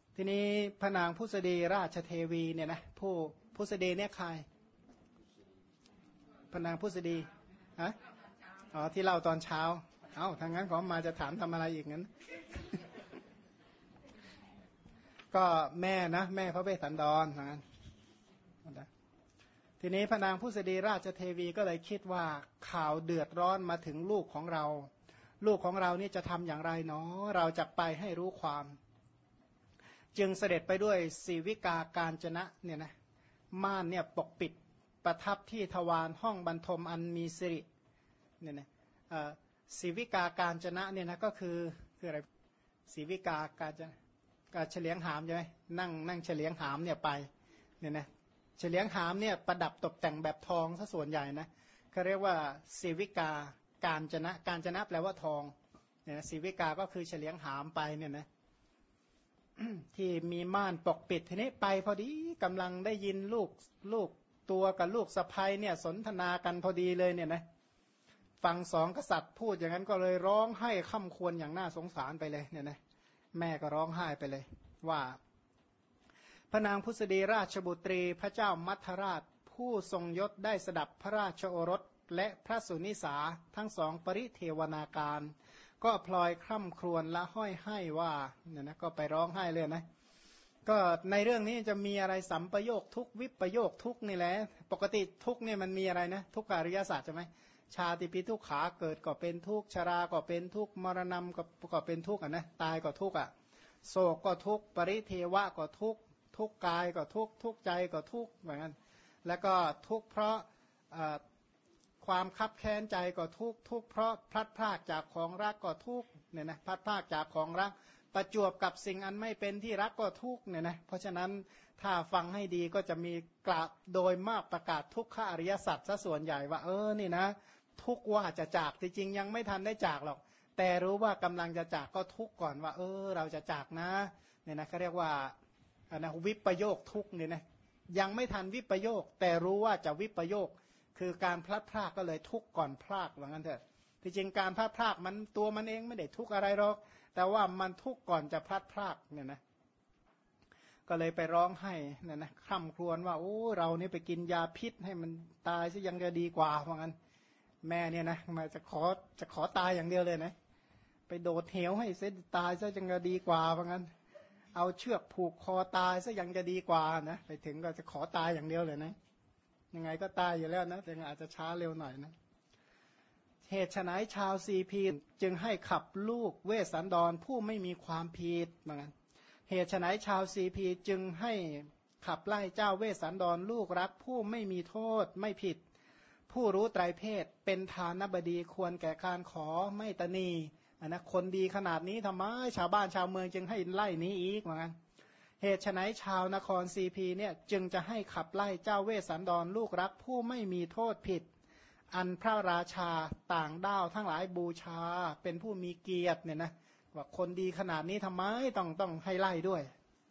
ทีนี้พระนางพุษดีราชเทวีเนี่ยนะผู้พุษดีเนี่ยใครพระนางพุษดีฮะอ๋อที่เล่าตอนเช้าเอ้าทางนั้นขอมาจะถามทำอะไรอีกงั้น ก็แม่นะแม่พระเวสสันดรทางนั้นทีนี้พระนางพุษดีราชเทวีก็เลยคิดว่าข่าวเดือดร้อนมาถึงลูกของเราลูกของเรานี่จะทำอย่างไรเนาะเราจะไปให้รู้ความจึงเสด็จไปด้วยสีวิกาการจนะเนี่ยนะม่านเนี่ยปกปิดประทับที่ทวารห้องบรรทมอันมีสิริเนี่ยนะสีวิกาการจนะเนี่ยนะก็คืออะไรสีวิกาการจะการเฉลียงหามใช่ไหมนั่งเฉลียงหามเนี่ยไปเนี่ยนะเฉลียงหามเนี่ยประดับตกแต่งแบบทองซะส่วนใหญ่นะเขาเรียกว่าสีวิกาการจนะการจนะแปลว่าทองเนี่ยนะสีวิกาก็คือเฉลียงหามไปเนี่ยนะ ที่มีม่านปกปิดทีนี้ไปพอดีกำลังได้ยินลูกตัวกับลูกสะใภ้เนี่ยสนทนากันพอดีเลยเนี่ยนะฟังสองกษัตริย์พูดอย่างนั้นก็เลยร้องไห้ค่ำควรอย่างน่าสงสารไปเลยเนี่ยนะแม่ก็ร้องไห้ไปเลยว่าพระนางพุษดีราชบุตรีพระเจ้ามัทราชผู้ทรงยศได้สดับพระราชโอรสและพระสุนิสาทั้งสองปริเทวนาการก็พลอยคร่ำครวญและห้อยให้ว่าเนี่ยนะก็ไปร้องไห้เลยนะก็ในเรื่องนี้จะมีอะไรสัมปโยคทุกวิปโยคทุกนี่แหละปกติทุกเนี่ยมันมีอะไรนะทุกอริยศาสตร์ใช่ไหมชาติปีทุกขาเกิดก็เป็นทุกชราก็เป็นทุกมรณะก็เป็นทุกอ่ะนะตายก็ทุกอ่ะโศกก็ทุกปริเทวะก็ทุกทุกกายก็ทุกทุกใจก็ทุกเหมือนกันแล้วก็ทุกเพราะความคับแค้นใจก็ทุกทุกเพราะพลัดพรากจากของรักก็ทุกเนี่ยนะพลัดพรากจากของรักประจวบกับสิ่งอันไม่เป็นที่รักก็ทุกเนี่ยนะเพราะฉะนั้นถ้าฟังให้ดีก็จะมีกล่าวโดยมากประกาศทุกขอริยสัจซะส่วนใหญ่ว่านี่นะทุกว่าจะจากจริงๆยังไม่ทันได้จากหรอกแต่รู้ว่ากำลังจะจากก็ทุกก่อนว่าเราจะจากนะเนี่ยนะเขาเรียกว่านะวิปโยคทุกเนี่ยนะยังไม่ทันวิปโยคแต่รู้ว่าจะวิปโยคคือการพลัดพรากก็เลยทุกข์ก่อนพรากว่างั้นเถอะที่จริงการพลัดพรากมันตัวมันเองไม่ได้ทุกข์อะไรหรอกแต่ว่ามันทุกข์ก่อนจะพลัดพรากเนี่ยนะก็เลยไปร้องไห้เนี่ยนะคร่ำครวญว่าเรานี่ไปกินยาพิษให้มันตายซะยังจะดีกว่าว่างั้นแม่เนี่ยนะมาจะขอตายอย่างเดียวเลยนะไปโดดเหวให้เสียตายซะยังจะดีกว่าว่างั้นเอาเชือกผูกคอตายซะยังจะดีกว่านะไปถึงก็จะขอตายอย่างเดียวเลยนะยังไงก็ตายอยู่แล้วนะแต่อาจจะช้าเร็วหน่อยนะเหตุไฉนชาวซีพีจึงให้ขับลูกเวสสันดรผู้ไม่มีความผิดเหมือนกันเหตุไฉนชาวซีพีจึงให้ขับไล่เจ้าเวสสันดรลูกรักผู้ไม่มีโทษไม่ผิดผู้รู้ไตรเพศเป็นทานบดีควรแก่การขอไม่ตนีนะคนดีขนาดนี้ทำไมชาวบ้านชาวเมืองจึงให้ไล่นี้อีกเหมือนกันเหตุไฉนชาวนครซีพีเนี่ยจึงจะให้ขับไล่เจ้าเวสสันดรลูกรักผู้ไม่มีโทษผิดอันพระราชาต่างด้าวทั้งหลายบูชาเป็นผู้มีเกียรติเนี่ยนะว่าคนดีขนาดนี้ทำไมต้องให้ไล่ด้วย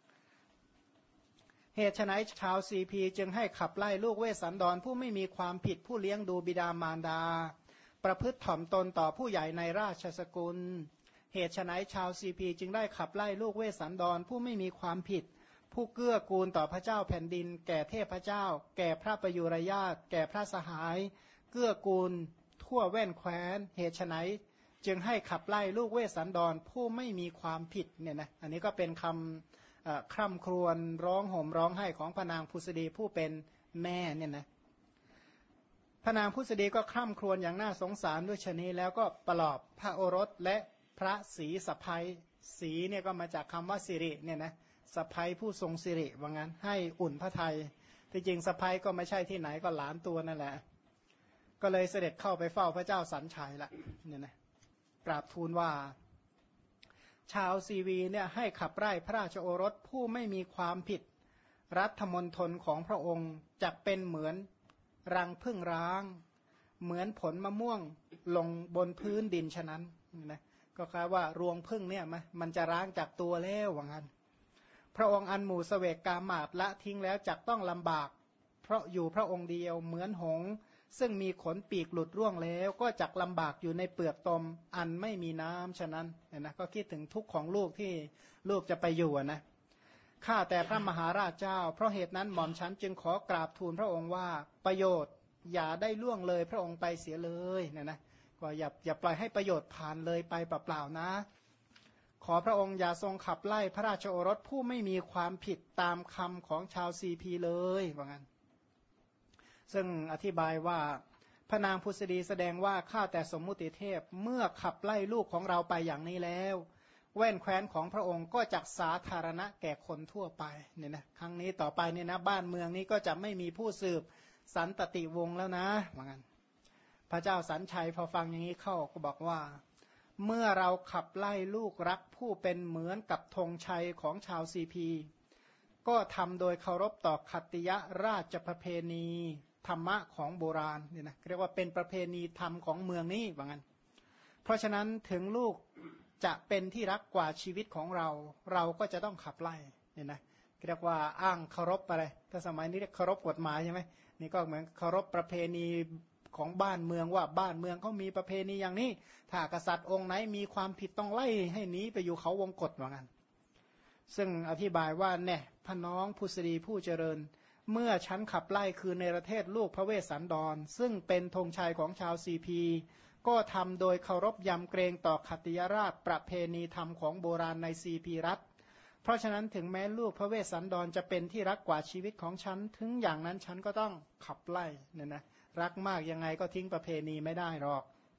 เหตุไฉนชาวซีพีจึงให้ขับไล่ลูกเวสสันดรผู้ไม่มีความผิดผู้เลี้ยงดูบิดามารดาประพฤติถ่อมตนต่อผู้ใหญ่ในราชสกุลเหตุไฉนชาวซีพีจึงได้ขับไล่ลูกเวสสันดรผู้ไม่มีความผิดผู้เกื้อกูลต่อพระเจ้าแผ่นดินแก่เทพเจ้าแก่พระประยุรญาติแก่พระสหายเกื้อกูลทั่วแว่นแคว้นเหตุไฉนจึงให้ขับไล่ลูกเวสสันดรผู้ไม่มีความผิดเนี่ยนะอันนี้ก็เป็นคำคร่ำครวญร้องห่มร้องไห้ของพระนางพุษดีผู้เป็นแม่เนี่ยนะพระนางพุษดีก็คร่ำครวญอย่างน่าสงสารด้วยชนีแล้วก็ปลอบพระโอรสและพระศรีสะใภ้ศรีเนี่ยก็มาจากคำว่าสิริเนี่ยนะสะใภ้ผู้ทรงสิริว่างั้นให้อุ่นพระทัยที่จริงสะใภ้ก็ไม่ใช่ที่ไหนก็หลานตัวนั่นแหละก็เลยเสด็จเข้าไปเฝ้าพระเจ้าสันชัยละเนี่ยนะกราบทูลว่าชาวซีวีเนี่ยให้ขับไล่พระราชโอรสผู้ไม่มีความผิดรัฐมณฑลของพระองค์จะเป็นเหมือนรังผึ้งร้างเหมือนผลมะม่วงลงบนพื้นดินฉะนั้นนะก็คือว่ารวงผึ้งเนี่ยมันจะร้างจากตัวแล้วว่างั้นพระองค์อันหมู่เสวกกามาตละทิ้งแล้วจักต้องลำบากเพราะอยู่พระองค์เดียวเหมือนหงส์ซึ่งมีขนปีกหลุดร่วงแล้วก็จักลำบากอยู่ในเปลือกตมอันไม่มีน้ำฉะนั้นเนี่ยนะก็คิดถึงทุกข์ของลูกที่ลูกจะไปอยู่นะข้าแต่พระมหาราชเจ้าเพราะเหตุนั้นหม่อมฉันจึงขอกราบทูลพระองค์ว่าประโยชน์อย่าได้ล่วงเลยพระองค์ไปเสียเลยเนี่ยนะก็อย่าปล่อยให้ประโยชน์ผ่านเลยไปเปล่าๆนะขอพระองค์อย่าทรงขับไล่พระราชโอรสผู้ไม่มีความผิดตามคำของชาวซีพีเลยว่างั้นซึ่งอธิบายว่าพระนางพุษดีแสดงว่าข้าแต่สมมุติเทพเมื่อขับไล่ลูกของเราไปอย่างนี้แล้วแว่นแคว้นของพระองค์ก็จักสาธารณะแก่คนทั่วไปเนี่ยนะครั้งนี้ต่อไปเนี่ยนะบ้านเมืองนี้ก็จะไม่มีผู้สืบสันตติวงศ์แล้วนะว่างั้นพระเจ้าสันชัยพอฟังอย่างนี้เข้าก็บอกว่าเมื่อเราขับไล่ลูกรักผู้เป็นเหมือนกับธงชัยของชาวซีพีก็ทำโดยเคารพต่อขัตติยราชประเพณีธรรมะของโบราณเนี่ยนะเรียกว่าเป็นประเพณีธรรมของเมืองนี้ว่างั้นเพราะฉะนั้นถึงลูกจะเป็นที่รักกว่าชีวิตของเราเราก็จะต้องขับไล่เนี่ยนะเรียกว่าอ้างเคารพอะไรถ้าสมัยนี้เรียกเคารพกฎหมายใช่ไหมนี่ก็เหมือนเคารพประเพณีของบ้านเมืองว่าบ้านเมืองเขามีประเพณีอย่างนี้ถ้ากษัตริย์องค์ไหนมีความผิดต้องไล่ให้หนีไปอยู่เขาวงกฏว่างั้นซึ่งอธิบายว่าแน่พระน้องพุษดีผู้เจริญเมื่อฉันขับไล่คือในประเทศลูกพระเวสสันดรซึ่งเป็นธงชัยของชาวซีพีก็ทำโดยเคารพยำเกรงต่อขัตติยราชประเพณีธรรมของโบราณในซีพีรัฐเพราะฉะนั้นถึงแม้ลูกพระเวสสันดรจะเป็นที่รักกว่าชีวิตของฉันถึงอย่างนั้นฉันก็ต้องขับไล่เนี่ยนะรักมากยังไงก็ทิ้งประเพณีไม่ได้หรอก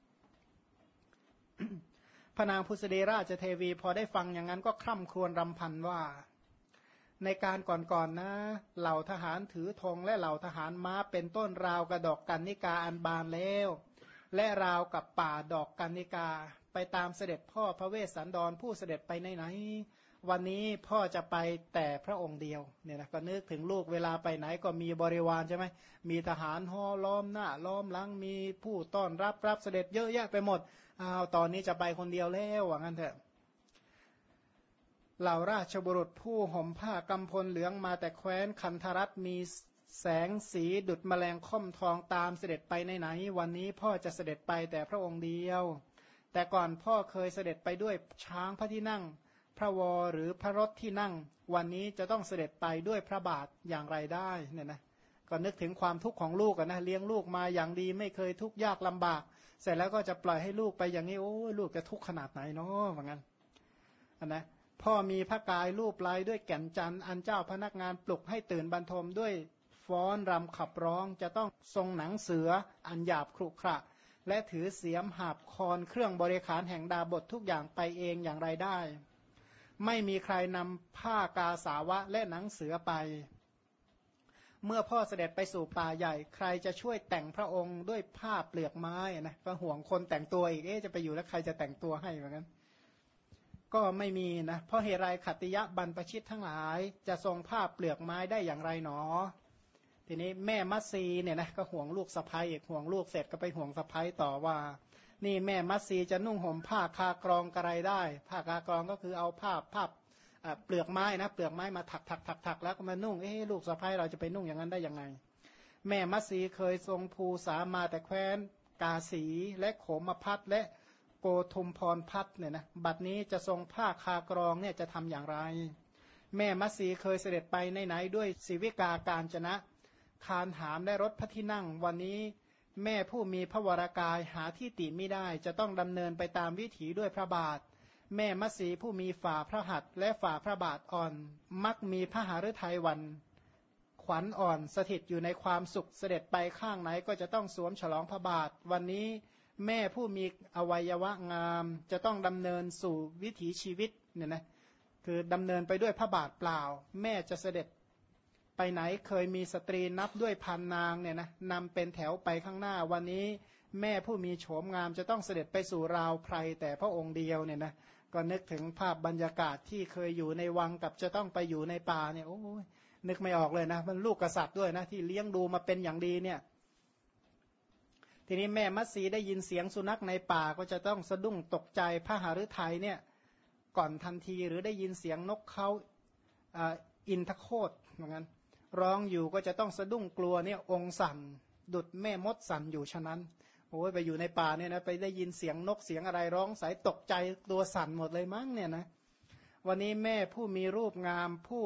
พระนางพุษดีราชเทวีพอได้ฟังอย่างนั้นก็คร่ำครวญรำพันว่าในการก่อนๆนะเหล่าทหารถือธงและเหล่าทหารม้าเป็นต้นราวกระดอกกันนิกาอันบานแล้วและราวกับป่าดอกกันนิกาไปตามเสด็จพ่อพระเวสสันดรผู้เสด็จไปไหนๆวันนี้พ่อจะไปแต่พระองค์เดียวเนี่ยนะก็นึกถึงลูกเวลาไปไหนก็มีบริวารใช่ไหมมีทหารห้อล้อมหน้าล้อมหลังมีผู้ต้อนรับเสด็จเยอะแยะไปหมดอ้าวตอนนี้จะไปคนเดียวแล้วว่างั้นเถอะเหล่าราชบุรุษผู้ห่มผ้ากำพลเหลืองมาแต่แคว้นคันธรัตมีแสงสีดุจแมลงค่อมทองตามเสด็จไปไหนๆวันนี้พ่อจะเสด็จไปแต่พระองค์เดียวแต่ก่อนพ่อเคยเสด็จไปด้วยช้างพระที่นั่งพระวรหรือพระรถที่นั่งวันนี้จะต้องเสด็จไปด้วยพระบาทอย่างไรได้เนี่ยนะก็นึกถึงความทุกข์ของลูกนะเลี้ยงลูกมาอย่างดีไม่เคยทุกข์ยากลำบากเสร็จแล้วก็จะปล่อยให้ลูกไปอย่างนี้โอ้ลูกจะทุกข์ขนาดไหนเนาะว่างั้นนะพ่อมีพระกายรูปลายด้วยแก่นจันทร์อันเจ้าพนักงานปลุกให้ตื่นบรรทมด้วยฟ้อนรำขับร้องจะต้องทรงหนังเสืออันหยาบครุขระและถือเสียมหาบคอนเครื่องบริขารแห่งดาบททุกอย่างไปเองอย่างไรได้ไม่มีใครนำผ้ากาสาวะและหนังเสือไปเมื่อพ่อเสด็จไปสู่ป่าใหญ่ใครจะช่วยแต่งพระองค์ด้วยผ้าเปลือกไม้นะก็ห่วงคนแต่งตัวอีกจะไปอยู่แล้วใครจะแต่งตัวให้เหมือนกันก็ไม่มีนะเพราะเหตุไรขัตติยะบรรพชิตทั้งหลายจะทรงผ้าเปลือกไม้ได้อย่างไรหนอทีนี้แม่มัตสีเนี่ยนะก็ห่วงลูกสะใภ้อีกห่วงลูกเสร็จก็ไปห่วงสะใภ้ต่อว่านี่แม่มัตสีจะนุ่งห่มผ้าคากรองกระไรได้ผ้าคากรองก็คือเอาผ้าเปลือกไม้นะเปลือกไม้มาถักแล้วก็มานุ่งลูกสะใภ้เราจะไปนุ่งอย่างนั้นได้ยังไงแม่มัตสีเคยทรงภูษามาแต่แคว้นกาสีและโขมพัทและโกทุมพรพัฒเนี่ยนะบัดนี้จะทรงผ้าคากรองเนี่ยจะทำอย่างไรแม่มัตสีเคยเสด็จไปไหนด้วยศิวิกาการจนะคานหามและรถพระที่นั่งวันนี้แม่ผู้มีพระวรากายหาที่ติไม่ได้จะต้องดำเนินไปตามวิถีด้วยพระบาทแม่มัตสีผู้มีฝ่าพระหัตถ์และฝ่าพระบาทอ่อนมักมีพระหฤทัยวันขวัญอ่อนสถิตอยู่ในความสุขเสด็จไปข้างไหนก็จะต้องสวมฉลองพระบาทวันนี้แม่ผู้มีอวัยวะงามจะต้องดำเนินสู่วิถีชีวิตเนี่ยนะคือดำเนินไปด้วยพระบาทเปล่าแม่จะเสด็จไปไหนเคยมีสตรีนับด้วยพันนางเนี่ยนะนำเป็นแถวไปข้างหน้าวันนี้แม่ผู้มีโฉมงามจะต้องเสด็จไปสู่ราวไพรแต่พระองค์เดียวเนี่ยนะก็นึกถึงภาพบรรยากาศที่เคยอยู่ในวังกับจะต้องไปอยู่ในป่าเนี่ยโอ้ยนึกไม่ออกเลยนะมันลูกกษัตริย์ด้วยนะที่เลี้ยงดูมาเป็นอย่างดีเนี่ยทีนี้แม่มัตสีได้ยินเสียงสุนัขในป่าก็จะต้องสะดุ้งตกใจพระหฤทัยเนี่ยก่อนทันทีหรือได้ยินเสียงนกเขาอินทโคตเหมือนกันร้องอยู่ก็จะต้องสะดุ้งกลัวเนี่ยองค์สั่นดุดแม่มดสั่นอยู่ฉะนั้นโอ้ยไปอยู่ในป่าเนี่ยนะไปได้ยินเสียงนกเสียงอะไรร้องสายตกใจตัวสั่นหมดเลยมั้งเนี่ยนะวันนี้แม่ผู้มีรูปงามผู้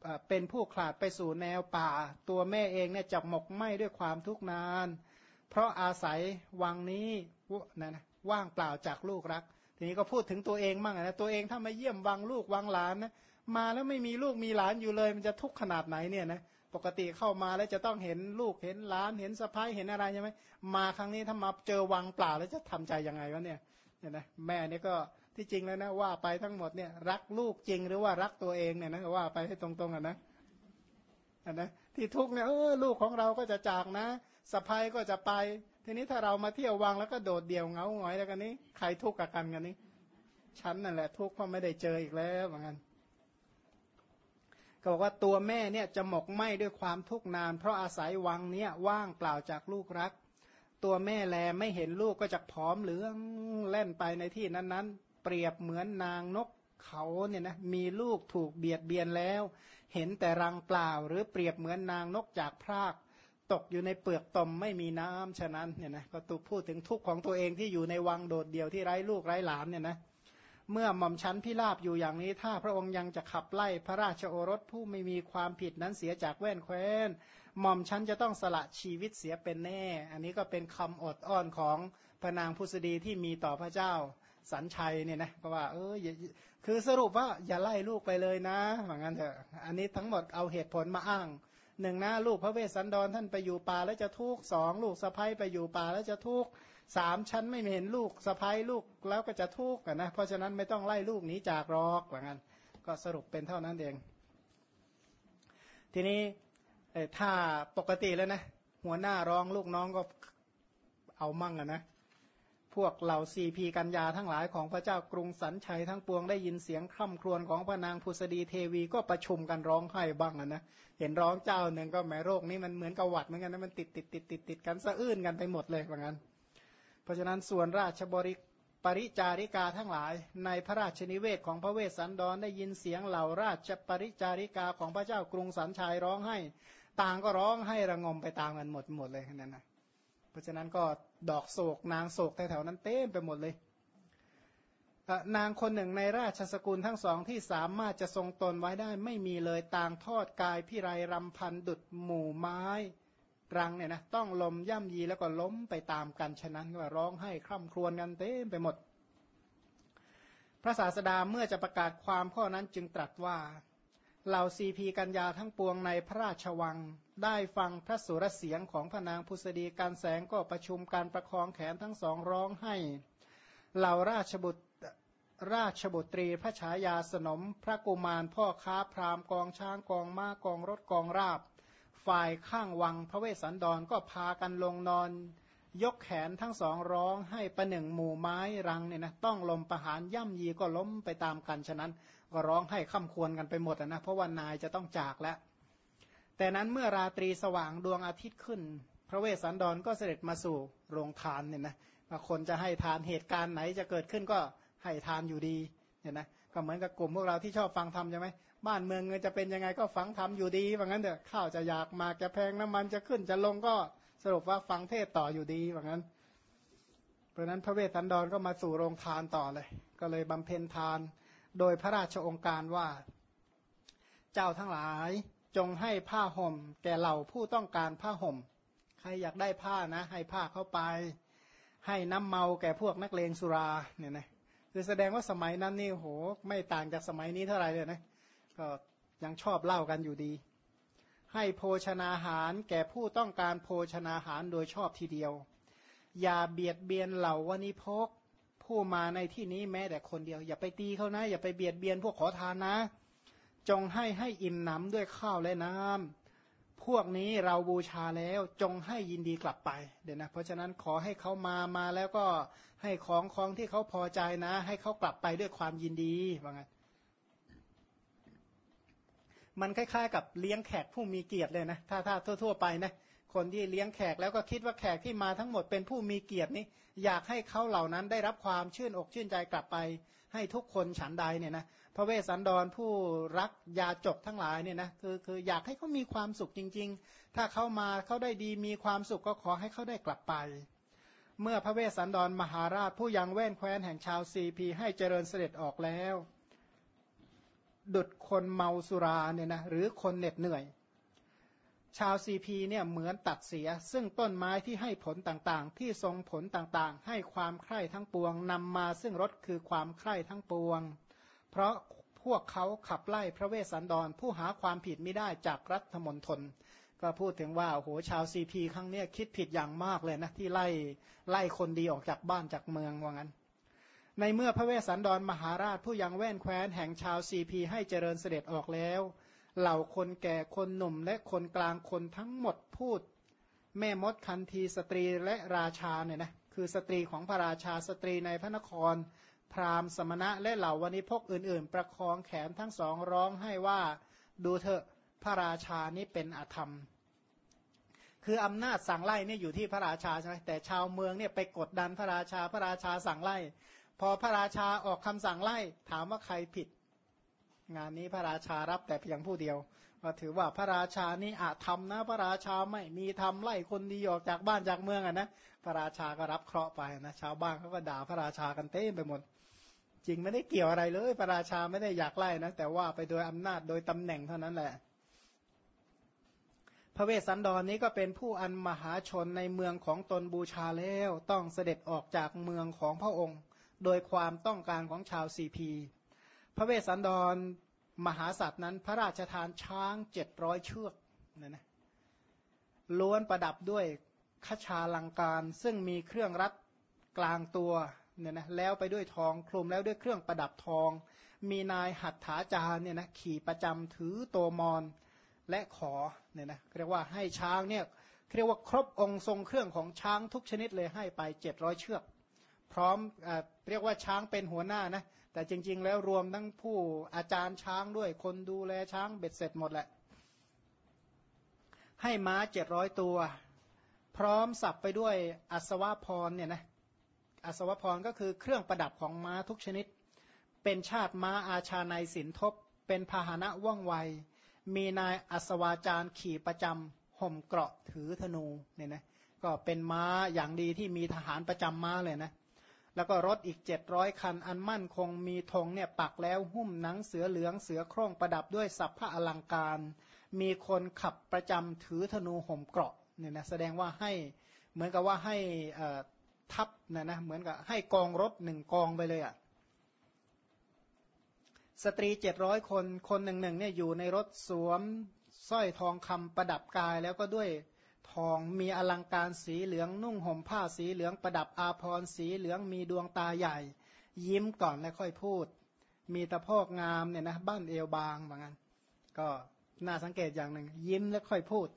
เป็นผู้ขลาดไปสู่แนวป่าตัวแม่เองเนี่ยจะหมกไหม้ด้วยความทุกข์นานเพราะอาศัยวังนี้นะว่างเปล่าจากลูกรักทีนี้ก็พูดถึงตัวเองมั่งนะตัวเองถ้ามาเยี่ยมวังลูกวังหลานนะมาแล้วไม่มีลูกมีหลานอยู่เลยมันจะทุกข์ขนาดไหนเนี่ยนะปกติเข้ามาแล้วจะต้องเห็นลูกเห็นหลานเห็นสะใภ้เห็นอะไรใช่ไหมมาครั้งนี้ถ้ามาเจอวังเปล่าแล้วจะทำใจยังไงวะเนี่ยนะแม่เนี่ยก็ที่จริงแล้วนะว่าไปทั้งหมดเนี่ยรักลูกจริงหรือว่ารักตัวเองเนี่ยนะว่าไปให้ตรงๆนะที่ทุกเนี่ยลูกของเราก็จะจากนะสะใภ้ก็จะไปทีนี้ถ้าเรามาเที่ยววังแล้วก็โดดเดี่ยวเหงาหงอยแล้วกันนี้ใครทุกข์กับกันนี้ฉันนั่นแหละทุกข์เพราะไม่ได้เจออีกแล้วเหมือนกันก็บอกว่าตัวแม่เนี่ยจะหมกไหม้ด้วยความทุกข์นานเพราะอาศัยวังเนี้ยว่างเปล่าจากลูกรักตัวแม่แลไม่เห็นลูกก็จะผอมเหลืองเล่นไปในที่นั้นๆเปรียบเหมือนนางนกเขาเนี่ยนะมีลูกถูกเบียดเบียนแล้วเห็นแต่รังเปล่าหรือเปรียบเหมือนนางนกจากพรากตกอยู่ในเปลือกตมไม่มีน้ำฉะนั้นเนี่ยนะก็ตุพูดถึงทุกข์ของตัวเองที่อยู่ในวังโดดเดี่ยวที่ไร้ลูกไร้หลานเนี่ยนะเมื่อหม่อมชั้นพิราบอยู่อย่างนี้ถ้าพระองค์ยังจะขับไล่พระราชโอรสผู้ไม่มีความผิดนั้นเสียจากแว่นแคว้นหม่อมชั้นจะต้องสละชีวิตเสียเป็นแน่อันนี้ก็เป็นคำอดอ้อนของพระนางพุษดีที่มีต่อพระเจ้าสัญชัยเนี่ยนะก็ว่าคือสรุปว่าอย่าไล่ลูกไปเลยนะเหมือนกันเถอะอันนี้ทั้งหมดเอาเหตุผลมาอ้างหนึ่งนะลูกพระเวสสันดรท่านไปอยู่ป่าแล้วจะทุกข์สองลูกสะใภ้ไปอยู่ป่าแล้วจะทุกข์สามชั้นไม่เห็นลูกสะใภ้ลูกแล้วก็จะทุกข์นะเพราะฉะนั้นไม่ต้องไล่ลูกหนีจากรอกเหมือนกันก็สรุปเป็นเท่านั้นเองทีนี้ถ้าปกติแล้วนะหัวหน้าร้องลูกน้องก็เอามั่งนะพวกเหล่าซีพีกัญญาทั้งหลายของพระเจ้ากรุงสันชัยทั้งปวงได้ยินเสียงคร่ำครวญของพระนางพุษดีเทวีก็ประชุมกันร้องไห้บ้างนะเห็นร้องเจ้าหนึ่งก็แหมโรคนี้มันเหมือนกับหวัดเหมือนกันนะมันติดกันสะอื้นกันไปหมดเลยว่างั้นเพราะฉะนั้นส่วนราชปริจาริกาทั้งหลายในพระราชนิเวศของพระเวสสันดรได้ยินเสียงเหล่าราชปริจาริกาของพระเจ้ากรุงสันชัยร้องไห้ต่างก็ร้องไห้ระงมไปตามกันหมดเลยนั่นนะเพราะฉะนั้นก็ดอกโศกนางโศกแถวๆนั้นเต็มไปหมดเลยนางคนหนึ่งในราชสกุลทั้งสองที่สามารถจะทรงตนไว้ได้ไม่มีเลยต่างทอดกายพิไรรำพันดุดหมู่ไม้รังเนี่ยนะต้องลมย่ำยีแล้วก็ล้มไปตามกันฉะนั้นก็ร้องไห้คร่ำครวญกันเต็มไปหมดพระศาสดาเมื่อจะประกาศความข้อนั้นจึงตรัสว่าเหล่าซีพีกัญญาทั้งปวงในพระราชวังได้ฟังพระสุรเสียงของพระนางพุษดีการแสงก็ประชุมการประคองแขนทั้งสองร้องให้เหล่าราชบุตรีพระฉายาสนมพระกุมารพ่อค้าพราหมณ์กองช้างกองม้ากองรถกองราบฝ่ายข้างวังพระเวสสันดรก็พากันลงนอนยกแขนทั้งสองร้องให้ประหนึ่งหมู่ไม้รังเนี่ยนะต้องลมประหารย่ำยีก็ล้มไปตามกันฉะนั้นก็ร้องให้ค่ำควรกันไปหมดนะเพราะว่านายจะต้องจากแล้วแต่นั้นเมื่อราตรีสว่างดวงอาทิตย์ขึ้นพระเวสสันดรก็เสด็จมาสู่โรงทานเนี่ยนะคนจะให้ทานเหตุการณ์ไหนจะเกิดขึ้นก็ให้ทานอยู่ดีเนี่ยนะก็เหมือนกับกลุ่มพวกเราที่ชอบฟังธรรมใช่ไหมบ้านเมืองเงินจะเป็นยังไงก็ฟังธรรมอยู่ดีว่างั้นเถอะข้าวจะอยากมาจะแพงน้ำมันจะขึ้นจะลงก็สรุปว่าฟังเทศต่ออยู่ดีว่างั้นเพราะนั้นพระเวสสันดรก็มาสู่โรงทานต่อเลยก็เลยบำเพ็ญทานโดยพระราชองค์การว่าเจ้าทั้งหลายจงให้ผ้าห่มแก่เหล่าผู้ต้องการผ้าห่มใครอยากได้ผ้านะให้ผ้าเข้าไปให้น้ำเมาแก่พวกนักเลงสุราเนี่ยนะคือแสดงว่าสมัยนั้นนี่โหไม่ต่างจากสมัยนี้เท่าไหร่เลยนะก็ยังชอบเล่ากันอยู่ดีให้โภชนาหารแก่ผู้ต้องการโภชนาหารโดยชอบทีเดียวอย่าเบียดเบียนเหล่าวณิพกผู้มาในที่นี้แม้แต่คนเดียวอย่าไปตีเขานะอย่าไปเบียดเบียนพวกขอทานนะจงให้อิ่มหนำด้วยข้าวและน้ำพวกนี้เราบูชาแล้วจงให้ยินดีกลับไปเดี๋ยวนะเพราะฉะนั้นขอให้เขามาแล้วก็ให้ของที่เขาพอใจนะให้เขากลับไปด้วยความยินดีว่าไงมันคล้ายๆกับเลี้ยงแขกผู้มีเกียรติเลยนะถ้าทั่วๆไปนะคนที่เลี้ยงแขกแล้วก็คิดว่าแขกที่มาทั้งหมดเป็นผู้มีเกียรตินี่อยากให้เขาเหล่านั้นได้รับความชื่นอกชื่นใจกลับไปให้ทุกคนฉันใดเนี่ยนะพระเวสสันดรผู้รักยาจกทั้งหลายเนี่ยนะคืออยากให้เขามีความสุขจริงๆถ้าเขามาเขาได้ดีมีความสุขก็ขอให้เขาได้กลับไปเมื่อพระเวสสันดรมหาราชผู้ยังแว่นแคว้นแห่งชาวซีพีให้เจริญเสด็จออกแล้วดุจคนเมาสุราเนี่ยนะหรือคนเหน็ดเหนื่อยชาวซีพีเนี่ยเหมือนตัดเสียซึ่งต้นไม้ที่ให้ผลต่างๆที่ทรงผลต่างๆให้ความใคร่ทั้งปวงนำมาซึ่งรสคือความใคร่ทั้งปวงเพราะพวกเขาขับไล่พระเวสสันดรผู้หาความผิดไม่ได้จากรัฐมณฑลก็พูดถึงว่าโอ้โหชาวซีพีครั้งนี้คิดผิดอย่างมากเลยนะที่ไล่คนดีออกจากบ้านจากเมืองว่างั้นในเมื่อพระเวสสันดรมหาราชผู้ยังแว่นแคว้นแห่งชาวซีพีให้เจริญเสด็จออกแล้วเหล่าคนแก่คนหนุ่มและคนกลางคนทั้งหมดพูดแม่มดคันธีสตรีและราชาเนี่ยนะคือสตรีของพระราชาสตรีในพระนครพราหมณ์สมณะและเหล่าวณิพกอื่นๆประคองแขนทั้งสองร้องให้ว่าดูเถอะพระราชานี้เป็นอธรรมคืออำนาจสั่งไล่เนี่ยอยู่ที่พระราชาใช่ไหมแต่ชาวเมืองเนี่ยไปกดดันพระราชาสั่งไล่พอพระราชาออกคำสั่งไล่ถามว่าใครผิดงานนี้พระราชารับแต่เพียงผู้เดียวก็ถือว่าพระราชานี่อาจทำนะพระราชาไม่มีทำไล่คนดีออกจากบ้านจากเมืองอ่ะนะพระราชาก็รับเคราะห์ไปนะชาวบ้านเขาก็ด่าพระราชากันเต้มไปหมดจริงไม่ได้เกี่ยวอะไรเลยพระราชาไม่ได้อยากไล่นะแต่ว่าไปโดยอำนาจโดยตำแหน่งเท่านั้นแหละพระเวสสันดรนี้ก็เป็นผู้อันมหาชนในเมืองของตนบูชาแล้วต้องเสด็จออกจากเมืองของพระองค์โดยความต้องการของชาวซีพีพระเวสสันดรมหาสัตว์นั้นพระราชทานช้าง700 เชือกเนี่ยนะล้วนประดับด้วยขชาลังการซึ่งมีเครื่องรัดกลางตัวเนี่ยนะแล้วไปด้วยทองคลุมแล้วด้วยเครื่องประดับทองมีนายหัตถาจารเนี่ยนะขี่ประจำถือโตมอนและขอเนี่ยนะเรียกว่าให้ช้างเนี่ยเรียกว่าครบองค์ทรงเครื่องของช้างทุกชนิดเลยให้ไป700 เชือกพร้อมเรียกว่าช้างเป็นหัวหน้านะแต่จริงๆแล้วรวมทั้งผู้อาจารย์ช้างด้วยคนดูแลช้างเบ็ดเสร็จหมดแหละให้ม้า700 ตัวพร้อมสับไปด้วยอัศวพรเนี่ยนะอัศวพรก็คือเครื่องประดับของม้าทุกชนิดเป็นชาติม้าอาชาในสินทบเป็นพาหนะว่องไวมีนายอัศวาจารขี่ประจำห่มเกราะถือธนูเนี่ยนะก็เป็นม้าอย่างดีที่มีทหารประจำม้าเลยนะแล้วก็รถอีก700 คันอันมั่นคงมีธงเนี่ยปักแล้วหุ้มหนังเสือเหลืองเสือโคร่งประดับด้วยสัพพะอลังการมีคนขับประจำถือธนูห่มเกราะเนี่ยนะแสดงว่าให้เหมือนกับว่าให้ทัพนะเหมือนกับให้กองรถ1 กองไปเลยอ่ะสตรี700 คนคนหนึ่งเนี่ยอยู่ในรถสวมสร้อยทองคำประดับกายแล้วก็ด้วยทองมีอลังการสีเหลืองนุ่งห่มผ้าสีเหลืองประดับอาภรณ์สีเหลืองมีดวงตาใหญ่ยิ้มก่อนแล้วค่อยพูดมีตะโพกงามเนี่ยนะบ้านเอวบางว่างั้นก็น่าสังเกตอย่างหนึ่งยิ้มแล้วค่อยพูด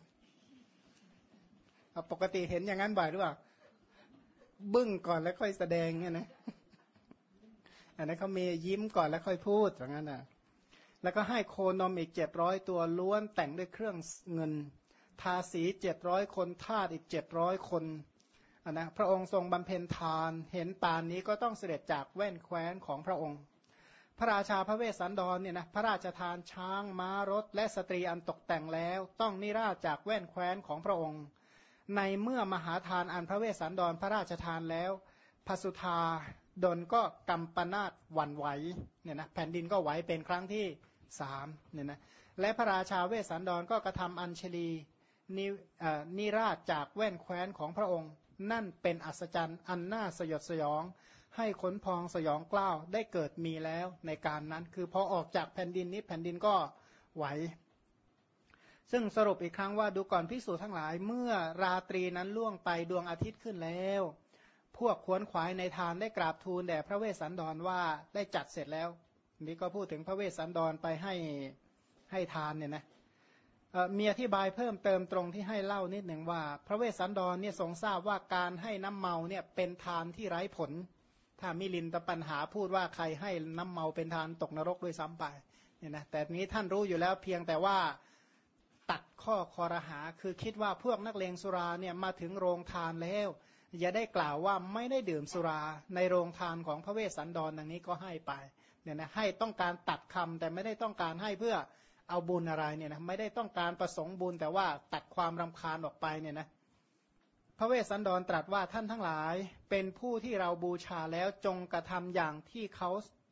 ปกติเห็นอย่างนั้นบ่อยหรือเปล่าบึ้งก่อนแล้วค่อยแสดงเนี่ยนะอันนั้นเขามียิ้มก่อนแล้วค่อยพูดอย่างนั้นนะแล้วก็ให้โคนมอีก700 ตัวล้วนแต่งด้วยเครื่องเงินทาสี700 คนทาสอีก700 คนนะพระองค์ทรงบำเพ็ญทานเห็นปานนี้ก็ต้องเสด็จจากแว่นแคว้นของพระองค์พระราชาพระเวสสันดรเนี่ยนะพระราชทานช้างม้ารถและสตรีอันตกแต่งแล้วต้องนิราชจากแว่นแคว้นของพระองค์ในเมื่อมหาทานอันพระเวสสันดรพระราชทานแล้วพสุธาดลก็กำปนาตหวั่นไหวเนี่ยนะแผ่นดินก็ไหวเป็นครั้งที่3เนี่ยนะและพระราชาเวสสันดรก็กระทำอัญชลีนิราชจากแว่นแคว้นของพระองค์นั่นเป็นอัศจรรย์อันน่าสยดสยองให้ขนพองสยองกล้าวได้เกิดมีแล้วในการนั้นคือพอออกจากแผ่นดินนี้แผ่นดินก็ไหวซึ่งสรุปอีกครั้งว่าดูก่อนภิกษุทั้งหลายเมื่อราตรีนั้นล่วงไปดวงอาทิตย์ขึ้นแล้วพวกขวนขวายในทานได้กราบทูลแด่พระเวสสันดรว่าได้จัดเสร็จแล้วนี่ก็พูดถึงพระเวสสันดรไปให้ทานเนี่ยนะมีอธิบายเพิ่มเติมตรงที่ให้เล่านิดหนึ่งว่าพระเวสสันดรเนี่ยทรงทราบว่าการให้น้ำเมาเนี่ยเป็นทานที่ไร้ผลถ้ามิลินตปัญหาพูดว่าใครให้น้ำเมาเป็นทานตกนรกด้วยซ้ำไปเนี่ยนะแต่นี้ท่านรู้อยู่แล้วเพียงแต่ว่าตัดข้อคอรหาคือคิดว่าพวกนักเลงสุราเนี่ยมาถึงโรงทานแล้วอย่าได้กล่าวว่าไม่ได้ดื่มสุราในโรงทานของพระเวสสันดรดังนี้ก็ให้ไปเนี่ยนะให้ต้องการตัดคำแต่ไม่ได้ต้องการให้เพื่อเอาบุญอะไรเนี่ยนะไม่ได้ต้องการประสงค์บุญแต่ว่าตัดความรำคาญออกไปเนี่ยนะพระเวสสันดรตรัสว่าท่านทั้งหลายเป็นผู้ที่เราบูชาแล้วจงกระทำอย่างที่เขา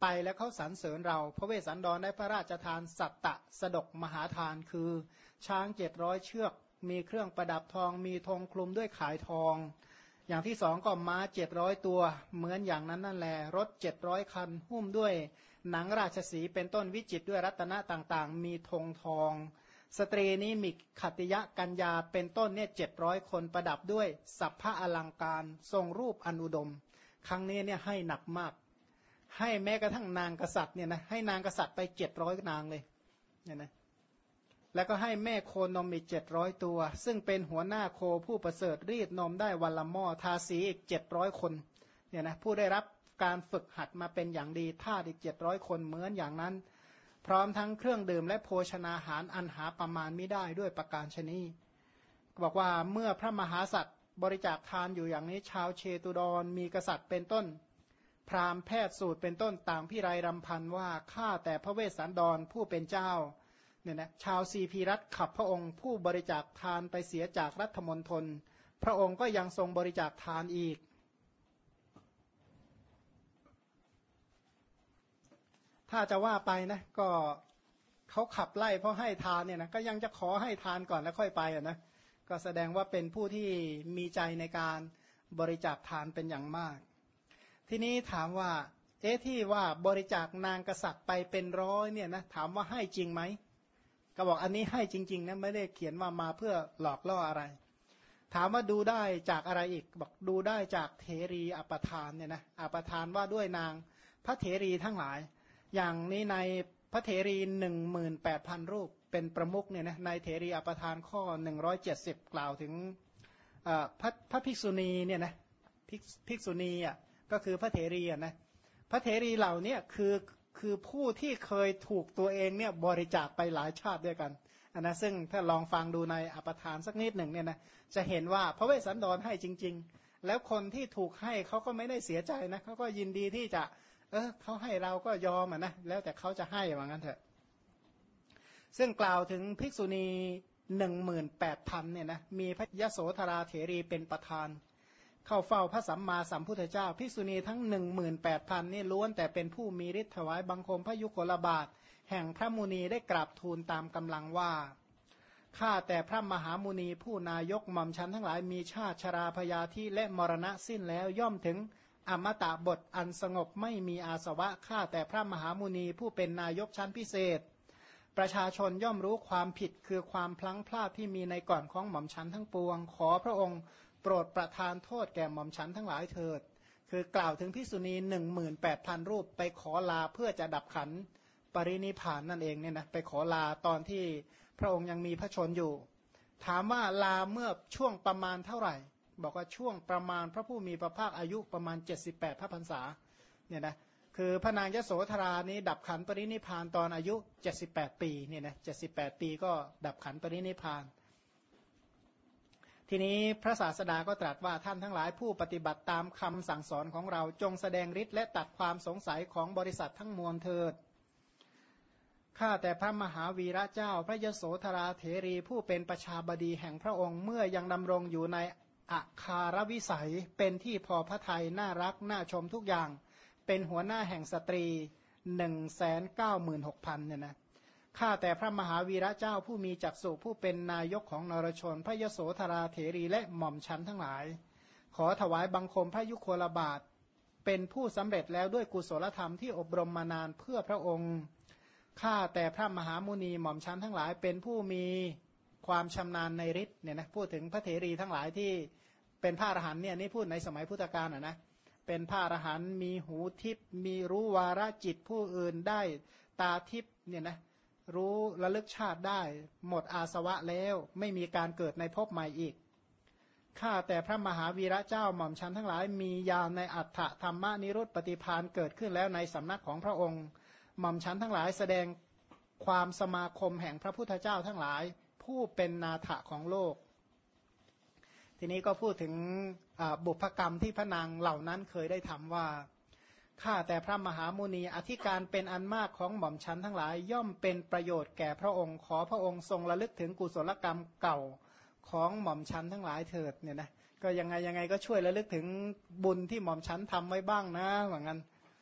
ไปแล้วเขาสรรเสริญเราพระเวสสันดรได้พระราชทานสัตตะสดกมหาทานคือช้าง700เชือกมีเครื่องประดับทองมีธงคลุมด้วยข่ายทองอย่างที่สองก็ม้า700ตัวเหมือนอย่างนั้นนั่นแหละรถ700คันหุ้มด้วยหนังราชสีเป็นต้นวิจิตรด้วยรัตนะต่างๆมีธงทองสตรีนี้มีขัตติยะกัญญาเป็นต้นเนี่ย700คนประดับด้วยสัพพะอลังการทรงรูปอันอุดมครั้งนี้เนี่ยให้หนักมากให้แม้กระทั่งนางกษัตริย์เนี่ยนะให้นางกษัตริย์ไป700นางเลยเนี่ยนะแล้วก็ให้แม่โคนมอีก700ตัวซึ่งเป็นหัวหน้าโคผู้ประเสริฐรีดนมได้วันละหม้อทาสีอีก700คนเนี่ยนะผู้ได้รับการฝึกหัดมาเป็นอย่างดีทาสอีก700คนเหมือนอย่างนั้นพร้อมทั้งเครื่องดื่มและโภชนาหารอันหาประมาณไม่ได้ด้วยประการชนีบอกว่าเมื่อพระมหาสัตว์บริจาคทานอยู่อย่างนี้ชาวเชตุดรมีกษัตริย์เป็นต้นพราหมณ์แพทย์สูตรเป็นต้นต่างพิไรรำพันว่าข้าแต่พระเวสสันดรผู้เป็นเจ้าเนี่ยนะชาวซีพีรัตขับพระองค์ผู้บริจาคทานไปเสียจากรัฐมณฑลพระองค์ก็ยังทรงบริจาคทานอีกถ้าจะว่าไปนะก็เขาขับไล่เพราะให้ทานเนี่ยนะก็ยังจะขอให้ทานก่อนแล้วค่อยไปนะก็แสดงว่าเป็นผู้ที่มีใจในการบริจาคทานเป็นอย่างมากทีนี้ถามว่าที่ว่าบริจาคนางกษัตริย์ไปเป็นร้อยเนี่ยนะถามว่าให้จริงไหมก็บอกอันนี้ให้จริงๆนะไม่ได้เขียนว่ามาเพื่อหลอกล่ออะไรถามว่าดูได้จากอะไรอีกบอกดูได้จากเถรีอัปทานเนี่ยนะอัปทานว่าด้วยนางพระเถรีทั้งหลายอย่างนี้ในพระเถรี 18,000 รูปเป็นประมุขเนี่ยนะในเถรีอัปทานข้อ170กล่าวถึงพระภิกษุณีเนี่ยนะภิกษุณีอ่ะก็คือพระเถรีอ่ะนะพระเถรีเหล่านี้คือผู้ที่เคยถูกตัวเองเนี่ยบริจาคไปหลายชาติด้วยกันนะซึ่งถ้าลองฟังดูในอัปทานสักนิดหนึ่งเนี่ยนะจะเห็นว่าพระเวสสันดรให้จริงๆแล้วคนที่ถูกให้เขาก็ไม่ได้เสียใจนะเขาก็ยินดีที่จะเขาให้เราก็ยอมนะแล้วแต่เขาจะให้ว่างั้นเถอะซึ่งกล่าวถึงภิกษุณี 18,000 เนี่ยนะมีพระยโสธราเถรีเป็นประธานเข้าเฝ้าพระสัมมาสัมพุทธเจ้าภิกษุณีทั้ง 18,000 นี่ล้วนแต่เป็นผู้มีฤทธิ์ถวายบังคมพระยุคลบาทแห่งพระมุนีได้กราบทูลตามกำลังว่าข้าแต่พระมหามุนีผู้นายกหม่อมชันทั้งหลายมีชาติชราพยาธิและมรณะสิ้นแล้วย่อมถึงอมตะบทอันสงบไม่มีอาสวะข้าแต่พระมหามุนีผู้เป็นนายกชั้นพิเศษประชาชนย่อมรู้ความผิดคือความพลั้งพลาดที่มีในก่อนของหม่อมชันทั้งปวงขอพระองค์โปรดประทานโทษแก่หม่อมชันทั้งหลายเถิดคือกล่าวถึงภิกษุณี 18,000 รูปไปขอลาเพื่อจะดับขันปรินิพพานนั่นเองเนี่ยนะไปขอลาตอนที่พระองค์ยังมีพระชนอยู่ถามว่าลาเมื่อช่วงประมาณเท่าไหร่บอกว่าช่วงประมาณพระผู้มีพระภาคอายุประมาณ78พระพรรษาเนี่ยนะคือพระนางยโสธรานี้ดับขันปรินิพพานตอนอายุ78ปีเนี่ยนะ78ปีก็ดับขันปรินิพพานทีนี้พระศาสดาก็ตรัสว่าท่านทั้งหลายผู้ปฏิบัติตามคำสั่งสอนของเราจงแสดงฤทธิ์และตัดความสงสัยของบริษัททั้งมวลเถิดข้าแต่พระมหาวีระเจ้าพระยโสธราเถรีผู้เป็นประชาบดีแห่งพระองค์เมื่อยังดำรงอยู่ในอาคารวิสัยเป็นที่พอพระทัยน่ารักน่าชมทุกอย่างเป็นหัวหน้าแห่งสตรี 196,000 เนี่ยนะข้าแต่พระมหาวีระเจ้าผู้มีจักษุผู้เป็นนายกของนรชนพระยโสธราเถรีและหม่อมชันทั้งหลายขอถวายบังคมพระยุคลบาทเป็นผู้สำเร็จแล้วด้วยกุศลธรรมที่อบรมมานานเพื่อพระองค์ข้าแต่พระมหามุนีหม่อมชันทั้งหลายเป็นผู้มีความชำนาญในฤทธิ์เนี่ยนะพูดถึงพระเถรีทั้งหลายที่เป็นพระอรหันต์เนี่ยนี่พูดในสมัยพุทธกาลนะเป็นพระอรหันต์มีหูทิพย์มีรู้วาระจิตผู้อื่นได้ตาทิพย์เนี่ยนะรู้ระลึกชาติได้หมดอาสวะแล้วไม่มีการเกิดในภพใหม่อีกข้าแต่พระมหาวีระเจ้าหม่อมชันทั้งหลายมีญาณในอัฏฐธรรมนิรุตปฏิภาณเกิดขึ้นแล้วในสำนักของพระองค์หม่อมชันทั้งหลายแสดงความสมาคมแห่งพระพุทธเจ้าทั้งหลายผู้เป็นนาถะของโลกทีนี้ก็พูดถึงบุพกรรมที่พระนางเหล่านั้นเคยได้ทำว่าข้าแต่พระมหามุนีอธิการเป็นอันมากของหม่อมชันทั้งหลายย่อมเป็นประโยชน์แก่พระองค์ขอพระองค์ทรงระลึกถึงกุศลกรรมเก่าของหม่อมชันทั้งหลายเถิดเนี่ยนะก็ยังไงก็ช่วยระลึกถึงบุญที่หม่อมชันทำไว้บ้างนะว่างั้น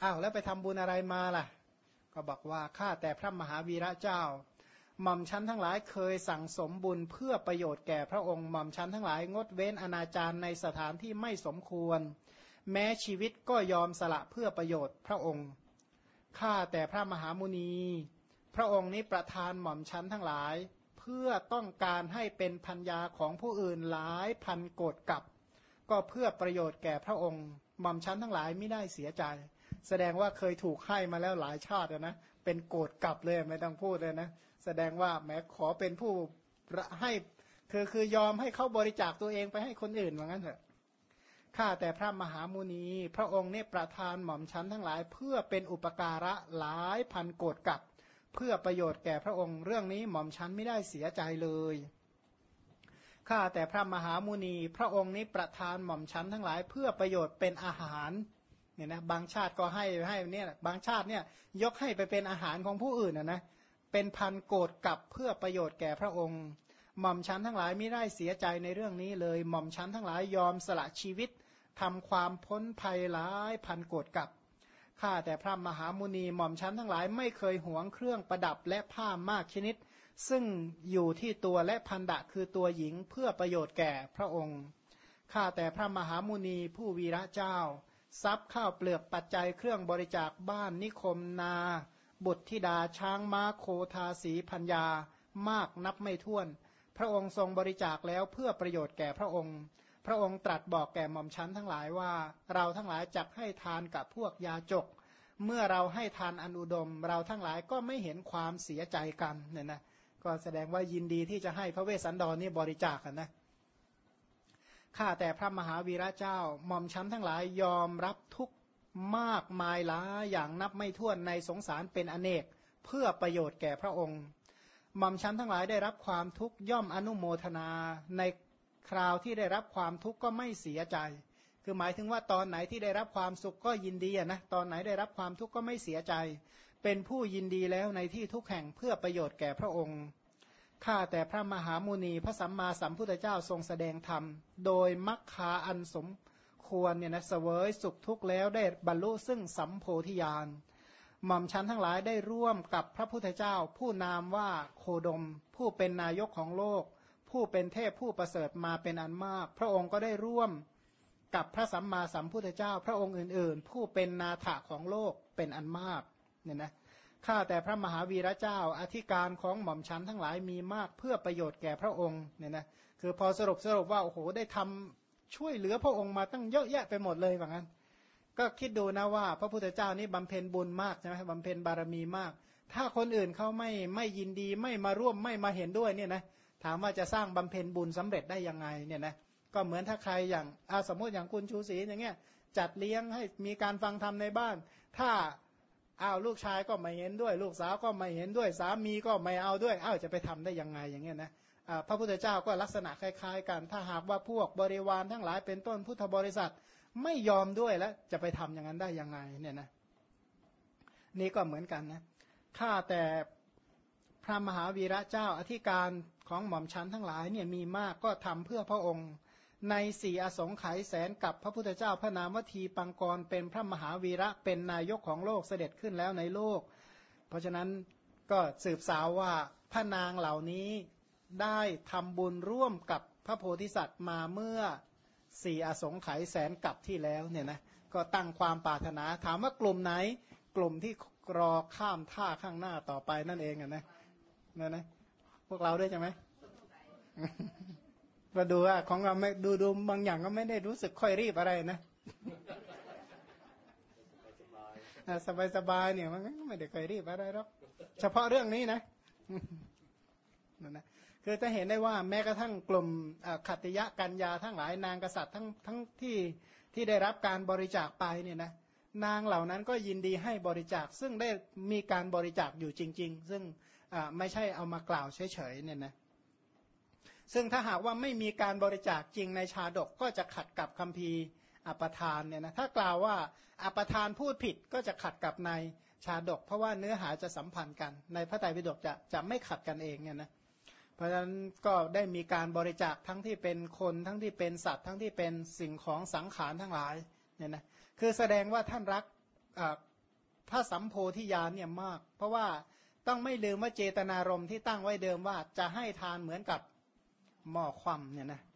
อ้าวแล้วไปทำบุญอะไรมาล่ะก็บอกว่าข้าแต่พระมหาวีระเจ้าหม่อมชั้นทั้งหลายเคยสั่งสมบุญเพื่อประโยชน์แก่พระองค์หม่อมชั้นทั้งหลายงดเว้นอนาจารในสถานที่ไม่สมควรแม้ชีวิตก็ยอมสละเพื่อประโยชน์พระองค์ข้าแต่พระมหามุนีพระองค์นี้ประทานหม่อมชั้นทั้งหลายเพื่อต้องการให้เป็นภรรยาของผู้อื่นหลายพันโกฏกับก็เพื่อประโยชน์แก่พระองค์หม่อมชั้นทั้งหลายไม่ได้เสียใจแสดงว่าเคยถูกให้มาแล้วหลายชาตินะเป็นโกฏกับเลยไม่ต้องพูดเลยนะแสดงว่าแม้ขอเป็นผู้ให้คือยอมให้เขาบริจาคตัวเองไปให้คนอื่นว่างั้นเถอะข้าแต่พระมหามุนีพระองค์เนี่ยประทานหม่อมชั้นทั้งหลายเพื่อเป็นอุปการะหลายพันโกฏกับเพื่อประโยชน์แก่พระองค์เรื่องนี้หม่อมชั้นไม่ได้เสียใจเลยข้าแต่พระมหามุนีพระองค์นี้ประทานหม่อมชั้นทั้งหลายเพื่อประโยชน์เป็นอาหารเนี่ยนะบางชาติก็ให้เนี่ยบางชาติเนี่ยยกให้ไปเป็นอาหารของผู้อื่นนะเป็นพันโกฏกับเพื่อประโยชน์แก่พระองค์หม่อมชั้นทั้งหลายไม่ได้เสียใจในเรื่องนี้เลยหม่อมชั้นทั้งหลายยอมสละชีวิตทำความพ้นภัยหลายพันโกฏกับข้าแต่พระมหามุนีหม่อมชั้นทั้งหลายไม่เคยหวงเครื่องประดับและผ้ามากชนิดซึ่งอยู่ที่ตัวและพันดะคือตัวหญิงเพื่อประโยชน์แก่พระองค์ข้าแต่พระมหามุนีผู้วีระเจ้าทรัพย์ข้าวเปลือกปัจจัยเครื่องบริจาคบ้านนิคมนาบุตรธิดาช้างม้าโคทาสีพัญญามากนับไม่ถ้วนพระองค์ทรงบริจาคแล้วเพื่อประโยชน์แก่พระองค์พระองค์ตรัสบอกแก่หม่อมชั้นทั้งหลายว่าเราทั้งหลายจักให้ทานกับพวกยาจกเมื่อเราให้ทานอันอุดมเราทั้งหลายก็ไม่เห็นความเสียใจกันเนี่ยนะก็แสดงว่ายินดีที่จะให้พระเวสสันดรนี่บริจาคกันนะข้าแต่พระมหาวีระเจ้าหม่อมชั้นทั้งหลายยอมรับทุกมากมายหลายอย่างนับไม่ถ้วนในสงสารเป็นอเนกเพื่อประโยชน์แก่พระองค์หม่อมชั้นทั้งหลายได้รับความทุกข์ย่อมอนุโมทนาในคราวที่ได้รับความทุกข์ก็ไม่เสียใจคือหมายถึงว่าตอนไหนที่ได้รับความสุขก็ยินดีนะตอนไหนได้รับความทุกข์ก็ไม่เสียใจเป็นผู้ยินดีแล้วในที่ทุกแห่งเพื่อประโยชน์แก่พระองค์ข้าแต่พระมหามุนีพระสัมมาสัมพุทธเจ้าทรงแสดงธรรมโดยมัคคาอันสมควรเนี่ยนะเสวยสุขทุกข์แล้วได้บรรลุซึ่งสัมโพธิญาณหม่อมชั้นทั้งหลายได้ร่วมกับพระพุทธเจ้าผู้นามว่าโคดมผู้เป็นนายกของโลกผู้เป็นเทพผู้ประเสริฐมาเป็นอันมากพระองค์ก็ได้ร่วมกับพระสัมมาสัมพุทธเจ้าพระองค์อื่นๆผู้เป็นนาถะของโลกเป็นอันมากเนี่ยนะข้าแต่พระมหาวีระเจ้าอธิการของหม่อมชั้นทั้งหลายมีมากเพื่อประโยชน์แก่พระองค์เนี่ยนะคือพอสรุปว่าโอ้โหได้ทำช่วยเหลือพระองค์มาตั้งเยอะแยะไปหมดเลยว่างั้นก็คิดดูนะว่าพระพุทธเจ้านี่บำเพ็ญบุญมากใช่ไหมบำเพ็ญบารมีมากถ้าคนอื่นเขาไม่ยินดีไม่มาร่วมไม่มาเห็นด้วยเนี่ยนะถามว่าจะสร้างบำเพ็ญบุญสำเร็จได้ยังไงเนี่ยนะก็เหมือนถ้าใครอย่างสมมติอย่างคุณชูศรีอย่างเงี้ยจัดเลี้ยงให้มีการฟังธรรมในบ้านถ้าลูกชายก็ไม่เห็นด้วยลูกสาวก็ไม่เห็นด้วยสามีก็ไม่เอาด้วยจะไปทำได้ยังไงอย่างเงี้ยนะพระพุทธเจ้าก็ลักษณะคล้ายๆกันถ้าหากว่าพวกบริวารทั้งหลายเป็นต้นพุทธบริษัทไม่ยอมด้วยแล้วจะไปทำอย่างนั้นได้ยังไงเนี่ยนะนี่ก็เหมือนกันนะข้าแต่พระมหาวีระเจ้าอธิการของหม่อมชั้นทั้งหลายเนี่ยมีมากก็ทำเพื่อพระองค์ใน4อสงไขยแสนกับพระพุทธเจ้าพระนามวทีปังกรเป็นพระมหาวีระเป็นนายกของโลกเสด็จขึ้นแล้วในโลกเพราะฉะนั้นก็สืบสาวว่าพระนางเหล่านี้ได้ทำบุญร่วมกับพระโพธิสัตว์มาเมื่อ4อสงไขยแสนกับที่แล้วเนี่ยนะก็ตั้งความปรารถนาถามว่ากลุ่มไหนกลุ่มที่รอข้ามท่าข้างหน้าต่อไปนั่นเองนะนะพวกเราด้วยใช่ไหมมาดูว่าของเราไม่ดูบางอย่างก็ไม่ได้รู้สึกค่อยรีบอะไรนะสบายเนี่ยมันไม่ได้ค่อยรีบอะไรหรอกเฉพาะเรื่องนี้นะนั่นนะคือจะเห็นได้ว่าแม้กระทั่งกลุ่มขัตติยะกัญญาทั้งหลายนางกษัตริย์ทั้งที่ได้รับการบริจาคไปเนี่ยนะนางเหล่านั้นก็ยินดีให้บริจาคซึ่งได้มีการบริจาคอยู่จริงๆซึ่งไม่ใช่เอามากล่าวเฉยๆเนี่ยนะซึ่งถ้าหากว่าไม่มีการบริจาคจริงในชาดกก็จะขัดกับคัมภีร์อปทานเนี่ยนะถ้ากล่าวว่าอปทานพูดผิดก็จะขัดกับในชาดกเพราะว่าเนื้อหาจะสัมพันธ์กันในพระไตรปิฎกจะไม่ขัดกันเองเนี่ยนะเพราะฉะนั้นก็ได้มีการบริจาคทั้งที่เป็นคนทั้งที่เป็นสัตว์ทั้งที่เป็นสิ่งของสังขารทั้งหลายเนี่ยนะคือแสดงว่าท่านรักพระสัมโพธิญาณเนี่ยมากเพราะว่าต้องไม่ลืมว่าเจตนารมณ์ที่ตั้งไว้เดิมว่าจะให้ทานเหมือนกับหม้อคว่ำเนี่ยนะ